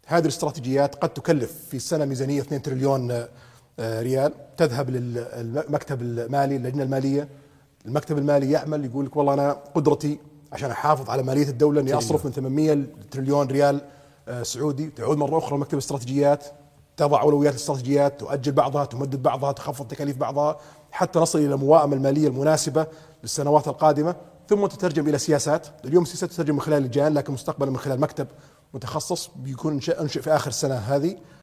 هذه الاستراتيجيات قد تكلف في السنة ميزانية 2 تريليون ريال، تذهب للمكتب المالي، اللجنة المالية. المكتب المالي يعمل، يقول لك والله أنا قدرتي عشان أحافظ على مالية الدولة أني أصرف من 800 تريليون ريال سعودي. تعود مرة أخرى مكتب الاستراتيجيات، تضع أولويات الاستراتيجيات، تؤجل بعضها، تمدد بعضها، تخفض تكاليف بعضها، حتى نصل إلى الموائمة المالية المناسبة للسنوات القادمة، ثم تترجم إلى سياسات. اليوم السياسات تترجم من خلال لجان، لكن مستقبلا من خلال مكتب متخصص بيكون أنشئ في آخر السنة هذه،